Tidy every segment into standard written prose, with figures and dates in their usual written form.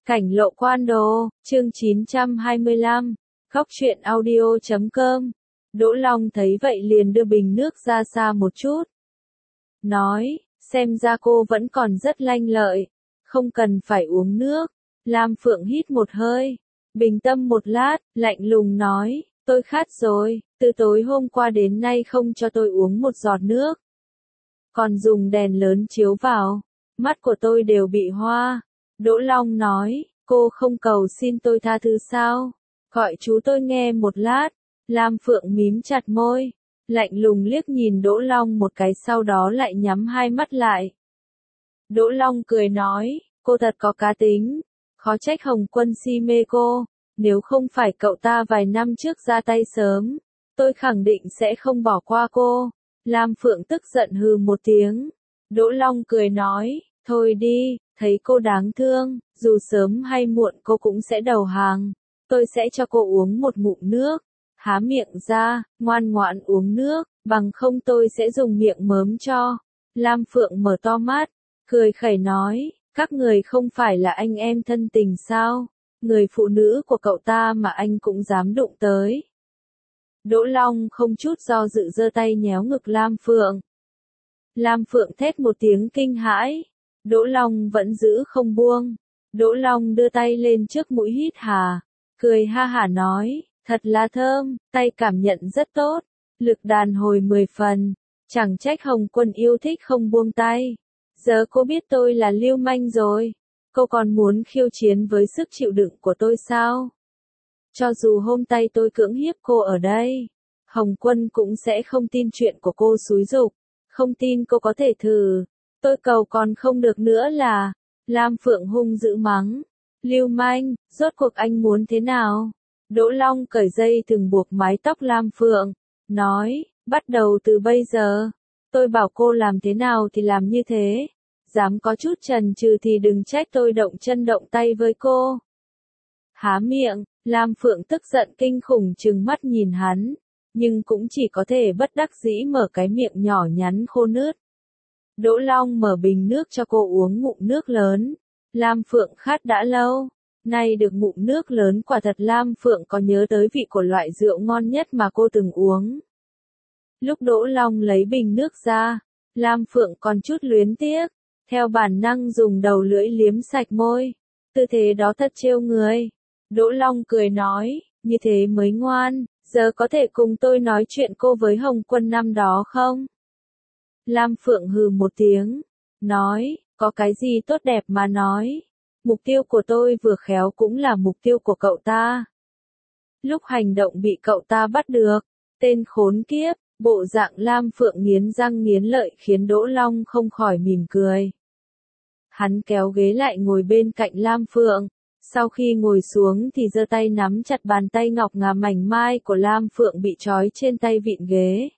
Cảnh lộ quan đồ, chương 925, khóc chuyện audio.com. Đỗ Long thấy vậy liền đưa bình nước ra xa một chút. Nói, xem ra cô vẫn còn rất lanh lợi, không cần phải uống nước. Lam Phượng hít một hơi, bình tâm một lát, lạnh lùng nói, tôi khát rồi, từ tối hôm qua đến nay không cho tôi uống một giọt nước. Còn dùng đèn lớn chiếu vào, mắt của tôi đều bị hoa. Đỗ Long nói, cô không cầu xin tôi tha thứ sao? Gọi chú tôi nghe một lát. Lam Phượng mím chặt môi, lạnh lùng liếc nhìn Đỗ Long một cái sau đó lại nhắm hai mắt lại. Đỗ Long cười nói, cô thật có cá tính, khó trách Hồng Quân si mê cô, nếu không phải cậu ta vài năm trước ra tay sớm, tôi khẳng định sẽ không bỏ qua cô. Lam Phượng tức giận hừ một tiếng. Đỗ Long cười nói, thôi đi, thấy cô đáng thương, dù sớm hay muộn cô cũng sẽ đầu hàng. Tôi sẽ cho cô uống một ngụm nước. Há miệng ra, ngoan ngoãn uống nước, bằng không tôi sẽ dùng miệng mớm cho. Lam Phượng mở to mắt, cười khẩy nói, các người không phải là anh em thân tình sao? Người phụ nữ của cậu ta mà anh cũng dám đụng tới. Đỗ Long không chút do dự giơ tay nhéo ngực Lam Phượng. Lam Phượng thét một tiếng kinh hãi. Đỗ Long vẫn giữ không buông. Đỗ Long đưa tay lên trước mũi hít hà, cười ha hả nói, thật là thơm, tay cảm nhận rất tốt, lực đàn hồi 10 phần, chẳng trách Hồng Quân yêu thích không buông tay. Giờ cô biết tôi là lưu manh rồi, cô còn muốn khiêu chiến với sức chịu đựng của tôi sao? Cho dù hôm nay tôi cưỡng hiếp cô ở đây, Hồng Quân cũng sẽ không tin chuyện của cô xúi giục, không tin cô có thể thử. Tôi cầu còn không được nữa là, Lam Phượng hung dữ mắng, lưu manh, rốt cuộc anh muốn thế nào? Đỗ Long cởi dây thừng buộc mái tóc Lam Phượng, nói, bắt đầu từ bây giờ, tôi bảo cô làm thế nào thì làm như thế, dám có chút chần chừ thì đừng trách tôi động chân động tay với cô. Há miệng, Lam Phượng tức giận kinh khủng trừng mắt nhìn hắn, nhưng cũng chỉ có thể bất đắc dĩ mở cái miệng nhỏ nhắn khô nứt. Đỗ Long mở bình nước cho cô uống ngụm nước lớn. Lam Phượng khát đã lâu, nay được ngụm nước lớn quả thật Lam Phượng có nhớ tới vị của loại rượu ngon nhất mà cô từng uống. Lúc Đỗ Long lấy bình nước ra, Lam Phượng còn chút luyến tiếc, theo bản năng dùng đầu lưỡi liếm sạch môi. Tư thế đó thật trêu người. Đỗ Long cười nói, như thế mới ngoan, giờ có thể cùng tôi nói chuyện cô với Hồng Quân năm đó không? Lam Phượng hừ một tiếng, nói, có cái gì tốt đẹp mà nói. Mục tiêu của tôi vừa khéo cũng là mục tiêu của cậu ta. Lúc hành động bị cậu ta bắt được, tên khốn kiếp, bộ dạng Lam Phượng nghiến răng nghiến lợi khiến Đỗ Long không khỏi mỉm cười. Hắn kéo ghế lại ngồi bên cạnh Lam Phượng, sau khi ngồi xuống thì giơ tay nắm chặt bàn tay ngọc ngà mảnh mai của Lam Phượng bị trói trên tay vịn ghế.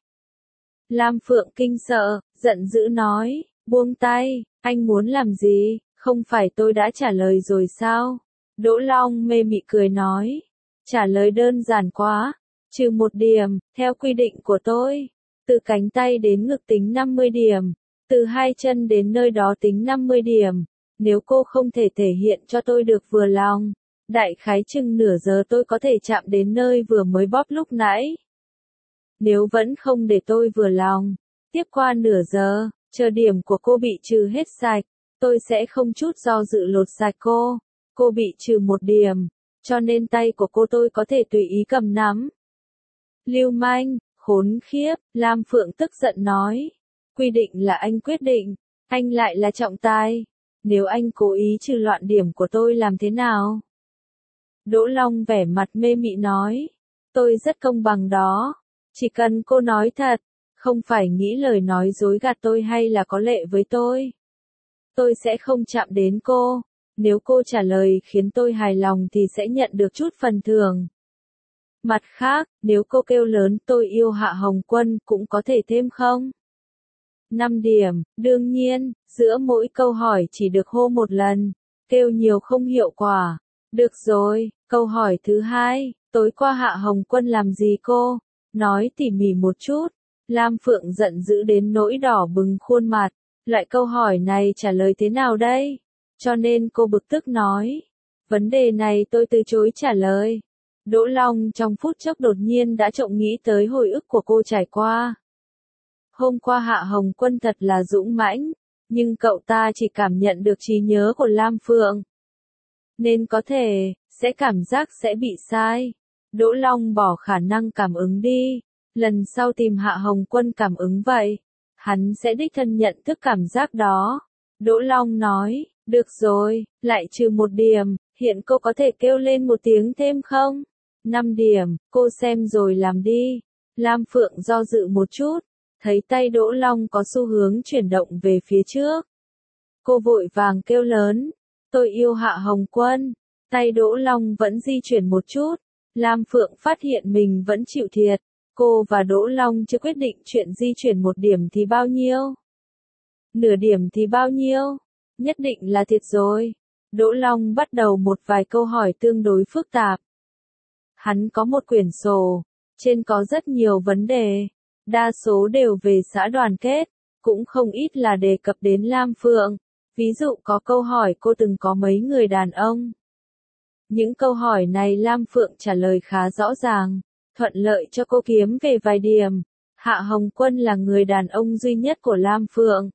Lam Phượng kinh sợ, giận dữ nói, buông tay, anh muốn làm gì, không phải tôi đã trả lời rồi sao? Đỗ Long mê mị cười nói, trả lời đơn giản quá, trừ 1 điểm, theo quy định của tôi, từ cánh tay đến ngực tính 50 điểm, từ hai chân đến nơi đó tính 50 điểm, nếu cô không thể thể hiện cho tôi được vừa lòng, đại khái chừng nửa giờ tôi có thể chạm đến nơi vừa mới bóp lúc nãy. Nếu vẫn không để tôi vừa lòng, tiếp qua nửa giờ, chờ điểm của cô bị trừ hết sạch, tôi sẽ không chút do dự lột sạch cô. Cô bị trừ 1 điểm, cho nên tay của cô tôi có thể tùy ý cầm nắm. Lưu manh, khốn khiếp, Lam Phượng tức giận nói. Quy định là anh quyết định, anh lại là trọng tài. Nếu anh cố ý trừ loạn điểm của tôi làm thế nào? Đỗ Long vẻ mặt mê mị nói. Tôi rất công bằng đó. Chỉ cần cô nói thật, không phải nghĩ lời nói dối gạt tôi hay là có lệ với tôi sẽ không chạm đến cô. Nếu cô trả lời khiến tôi hài lòng thì sẽ nhận được chút phần thưởng. Mặt khác, nếu cô kêu lớn tôi yêu Hạ Hồng Quân cũng có thể thêm không? 5 điểm, đương nhiên, giữa mỗi câu hỏi chỉ được hô 1 lần, kêu nhiều không hiệu quả. Được rồi, câu hỏi thứ 2, tối qua Hạ Hồng Quân làm gì cô? Nói tỉ mỉ một chút. Lam Phượng giận dữ đến nỗi đỏ bừng khuôn mặt. Loại câu hỏi này trả lời thế nào đây? Cho nên cô bực tức nói. Vấn đề này tôi từ chối trả lời. Đỗ Long trong phút chốc đột nhiên đã trộm nghĩ tới hồi ức của cô trải qua. Hôm qua Hạ Hồng Quân thật là dũng mãnh, nhưng cậu ta chỉ cảm nhận được trí nhớ của Lam Phượng. Nên có thể, sẽ cảm giác sẽ bị sai. Đỗ Long bỏ khả năng cảm ứng đi. Lần sau tìm Hạ Hồng Quân cảm ứng vậy. Hắn sẽ đích thân nhận thức cảm giác đó. Đỗ Long nói, được rồi, lại trừ 1 điểm, hiện cô có thể kêu lên một tiếng thêm không? 5 điểm, cô xem rồi làm đi. Lam Phượng do dự một chút, thấy tay Đỗ Long có xu hướng chuyển động về phía trước. Cô vội vàng kêu lớn, tôi yêu Hạ Hồng Quân. Tay Đỗ Long vẫn di chuyển một chút. Lam Phượng phát hiện mình vẫn chịu thiệt. Cô và Đỗ Long chưa quyết định chuyện di chuyển 1 điểm thì bao nhiêu. Nửa điểm thì bao nhiêu. Nhất định là thiệt rồi. Đỗ Long bắt đầu một vài câu hỏi tương đối phức tạp. Hắn có một quyển sổ. Trên có rất nhiều vấn đề. Đa số đều về xã đoàn kết. Cũng không ít là đề cập đến Lam Phượng. Ví dụ có câu hỏi cô từng có mấy người đàn ông. Những câu hỏi này Lam Phượng trả lời khá rõ ràng, thuận lợi cho cô kiếm về vài điểm. Hạ Hồng Quân là người đàn ông duy nhất của Lam Phượng.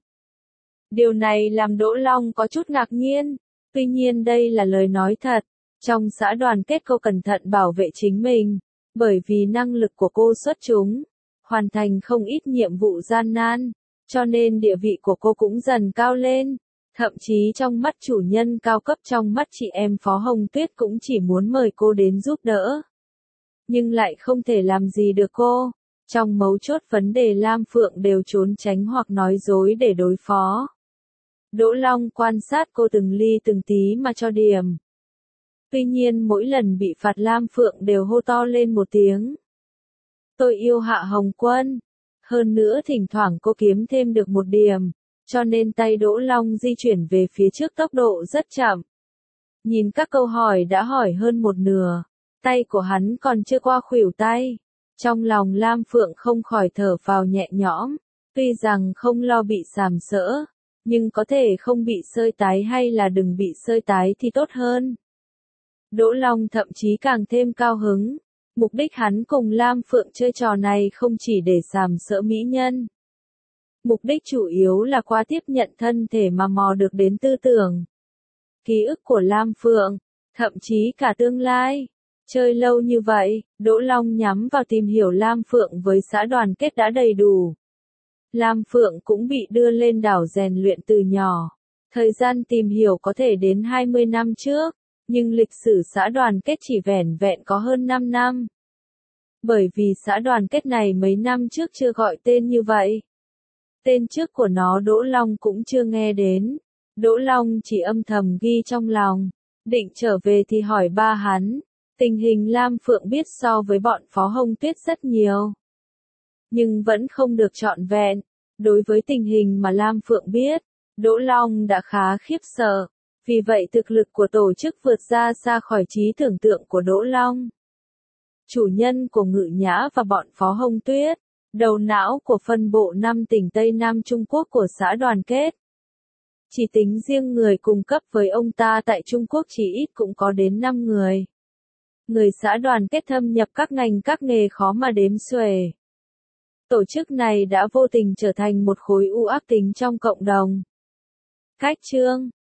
Điều này làm Đỗ Long có chút ngạc nhiên, tuy nhiên đây là lời nói thật. Trong xã đoàn kết cô cẩn thận bảo vệ chính mình, bởi vì năng lực của cô xuất chúng, hoàn thành không ít nhiệm vụ gian nan, cho nên địa vị của cô cũng dần cao lên. Thậm chí trong mắt chủ nhân cao cấp, trong mắt chị em Phó Hồng Tuyết cũng chỉ muốn mời cô đến giúp đỡ. Nhưng lại không thể làm gì được cô. Trong mấu chốt vấn đề Lam Phượng đều trốn tránh hoặc nói dối để đối phó. Đỗ Long quan sát cô từng ly từng tí mà cho điểm. Tuy nhiên mỗi lần bị phạt Lam Phượng đều hô to lên một tiếng. Tôi yêu Hạ Hồng Quân. Hơn nữa thỉnh thoảng cô kiếm thêm được 1 điểm. Cho nên tay Đỗ Long di chuyển về phía trước tốc độ rất chậm. Nhìn các câu hỏi đã hỏi hơn 1/2, tay của hắn còn chưa qua khuỷu tay. Trong lòng Lam Phượng không khỏi thở phào nhẹ nhõm, tuy rằng không lo bị sàm sỡ, nhưng có thể không bị sơi tái hay là đừng bị sơi tái thì tốt hơn. Đỗ Long thậm chí càng thêm cao hứng, mục đích hắn cùng Lam Phượng chơi trò này không chỉ để sàm sỡ mỹ nhân. Mục đích chủ yếu là qua tiếp nhận thân thể mà mò được đến tư tưởng, ký ức của Lam Phượng, thậm chí cả tương lai. Chơi lâu như vậy, Đỗ Long nhắm vào tìm hiểu Lam Phượng với xã đoàn kết đã đầy đủ. Lam Phượng cũng bị đưa lên đảo rèn luyện từ nhỏ. Thời gian tìm hiểu có thể đến 20 năm trước, nhưng lịch sử xã đoàn kết chỉ vẻn vẹn có hơn 5 năm. Bởi vì xã đoàn kết này mấy năm trước chưa gọi tên như vậy. Tên trước của nó Đỗ Long cũng chưa nghe đến. Đỗ Long chỉ âm thầm ghi trong lòng. Định trở về thì hỏi ba hắn. Tình hình Lam Phượng biết so với bọn Phó Hồng Tuyết rất nhiều. Nhưng vẫn không được trọn vẹn. Đối với tình hình mà Lam Phượng biết, Đỗ Long đã khá khiếp sợ. Vì vậy thực lực của tổ chức vượt ra xa khỏi trí tưởng tượng của Đỗ Long. Chủ nhân của Ngự Nhã và bọn Phó Hồng Tuyết, đầu não của phân bộ 5 tỉnh Tây Nam Trung Quốc của xã đoàn kết. Chỉ tính riêng người cùng cấp với ông ta tại Trung Quốc chỉ ít cũng có đến 5 người. Người xã đoàn kết thâm nhập các ngành các nghề khó mà đếm xuể. Tổ chức này đã vô tình trở thành một khối u ác tính trong cộng đồng. Cách chương